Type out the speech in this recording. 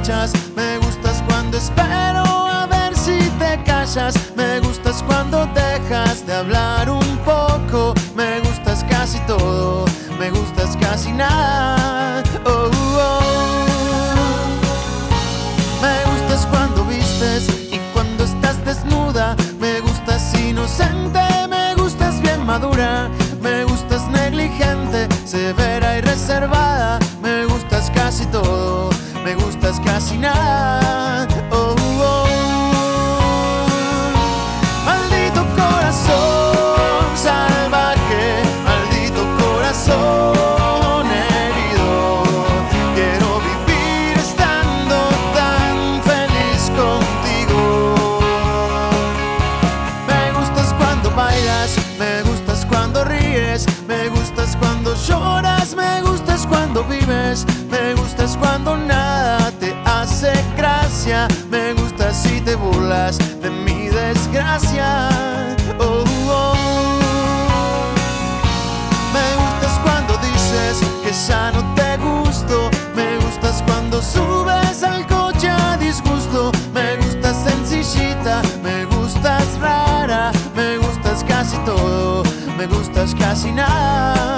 marchas. Me gustas cuando espero a ver si te callas. Me gustas cuando dejas de hablar un poco. Me gustas casi todo, me gustas casi nada. Oh, oh. Me gustas cuando vistes y cuando estás desnuda. Me gustas inocente, me gustas bien madura. Me gustas negligente, severa y reservada. Me gustas casi todo, me gustas casi nada. Oh, oh. Maldito corazón salvaje, maldito corazón herido. Quiero vivir estando tan feliz contigo. Me gustas cuando bailas, me gustas cuando ríes. Me gustas cuando lloras, me gustas cuando vives. Me gustas cuando nada te hace gracia. Me gustas si te burlas de mi desgracia. Oh, oh. Me gustas cuando dices que ya no te gusto. Me gustas cuando subes al coche a disgusto. Me gustas sencillita, me gustas rara. Me gustas casi todo, me gustas casi nada.